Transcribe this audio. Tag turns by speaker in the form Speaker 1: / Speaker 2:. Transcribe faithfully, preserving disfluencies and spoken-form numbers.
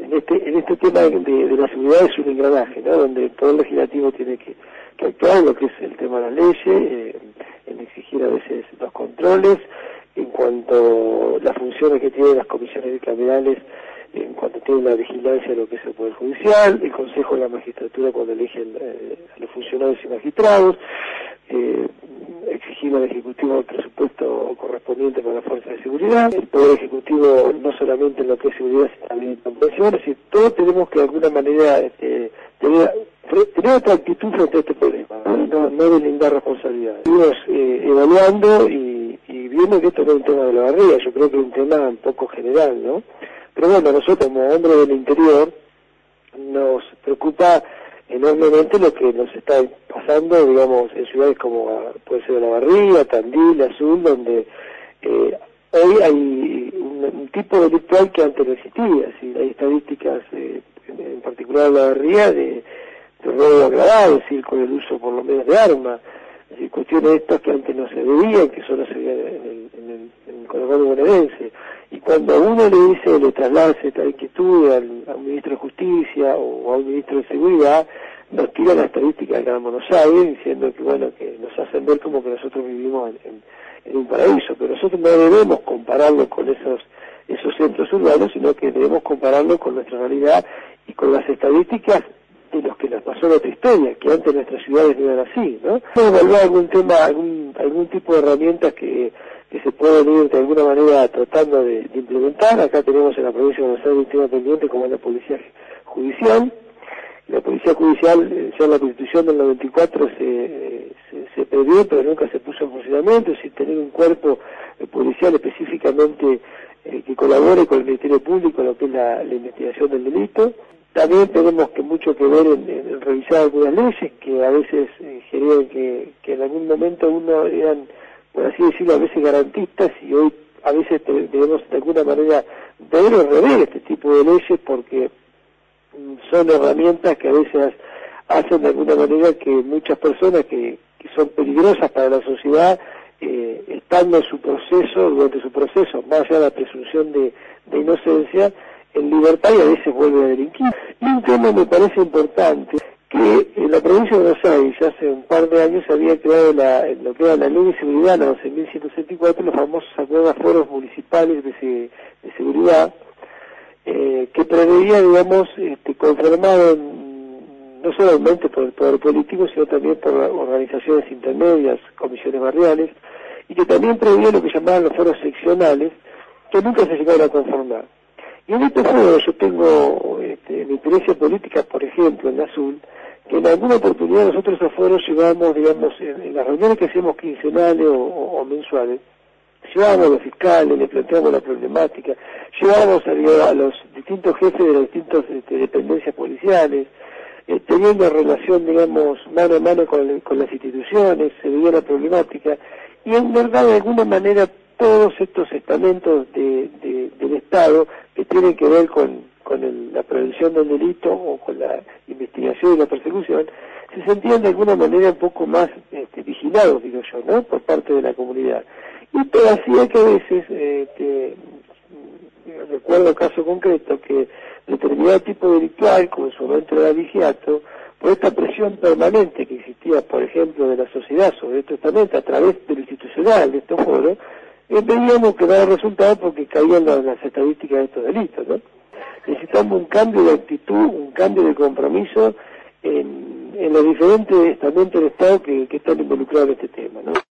Speaker 1: en este en este tema de, de la seguridad es un engranaje, ¿no? Donde el Poder Legislativo tiene que, que actuar, lo que es el tema de las leyes, eh, en exigir a veces los controles, en cuanto a las funciones que tienen las comisiones bicamerales, en cuanto tienen la vigilancia de lo que es el Poder Judicial, el Consejo de la Magistratura cuando eligen eh, a los funcionarios y magistrados, eh, exigir al Ejecutivo el presupuesto correspondiente para las fuerzas de seguridad, el Poder Ejecutivo no solamente en lo que es seguridad, sino también en convenciones, y todos tenemos que de alguna manera este, tener, tener otra actitud frente a este problema, no, no delindar responsabilidades. Estuvimos eh, evaluando y, y viendo que esto no es un tema de la barriga, yo creo que es un tema un poco general, ¿no? Pero bueno, nosotros como hombres del interior nos preocupa enormemente lo que nos está pasando, digamos, en ciudades como puede ser La Barriga, Tandil, Azul, donde eh, hoy hay un, un tipo delictual que antes no existía. ¿Sí? Hay estadísticas, eh, en particular en La Barriga, de, de robo agravado, es decir, con el uso por lo menos de armas, es decir, cuestiones estas que antes no se veían, que solo se veían en el, en el, en el conurbano bonaerense. Y cuando a uno le dice, le traslada esta inquietud al, a un ministro de Justicia o a un ministro de Seguridad, nos tira la estadística acá en Buenos Aires, diciendo que bueno, que nos hacen ver como que nosotros vivimos en, en, en un paraíso, pero nosotros no debemos compararlo con esos esos centros urbanos, sino que debemos compararlo con nuestra realidad y con las estadísticas de los que nos pasó en otra historia, que antes nuestras ciudades no eran así, ¿no? Podemos evaluar algún tema, algún, algún tipo de herramientas que que se pueden ir de alguna manera tratando de, de implementar. Acá tenemos en la provincia de Buenos Aires un tema pendiente como es la policía judicial. La policía judicial, ya en la Constitución del noventa y cuatro se, se, se previó, pero nunca se puso en funcionamiento, sin tener un cuerpo eh, policial específicamente eh, que colabore con el Ministerio Público en lo que es la, la investigación del delito. También tenemos que mucho que ver en, en revisar algunas leyes que a veces eh, generan que, que en algún momento uno eran, por así decirlo, a veces garantistas, y hoy a veces debemos de alguna manera ver o rever este tipo de leyes porque son herramientas que a veces hacen de alguna manera que muchas personas que, que son peligrosas para la sociedad, eh, estando en su proceso, durante su proceso, más allá de la presunción de, de inocencia, en libertad y a veces vuelven a delinquir. Y un tema me parece importante, que en la provincia de Buenos Aires hace un par de años se había creado la, lo que era la Ley de Seguridad, la doce mil ciento sesenta y cuatro, los famosos acuerdos foros municipales de, se, de seguridad, eh, que preveía, digamos, este, conformado en, no solamente por el poder político, sino también por organizaciones intermedias, comisiones barriales, y que también preveía lo que llamaban los foros seccionales, que nunca se llegaron a conformar. Y en este foro yo tengo este, mi experiencia política, por ejemplo, en Azul, que en alguna oportunidad nosotros a foros llevamos, digamos, en, en las reuniones que hacemos quincenales o, o, o mensuales, llevábamos a los fiscales, les planteamos la problemática, llevábamos a, a los distintos jefes de las distintas este, dependencias policiales, eh, teniendo relación, digamos, mano a mano con, con las instituciones, se veía la problemática, y en verdad, de alguna manera, todos estos estamentos de, de, del Estado que tienen que ver con, con el, la prevención del delito o con la investigación y la persecución, se sentían de alguna manera un poco más este, vigilados, digo yo, ¿no?, por parte de la comunidad. Y esto hacía que a veces, eh, que, recuerdo caso concreto, que determinado tipo delictual, como en su momento era vigiato, por esta presión permanente que existía, por ejemplo, de la sociedad sobre estos estamentos a través de lo institucional, de estos foros, eh, veíamos que daba resultado porque caían las, las estadísticas de estos delitos, ¿no? Necesitamos un cambio de actitud, un cambio de compromiso en, en los diferentes estamentos del Estado que, que están involucrados en este tema, ¿no?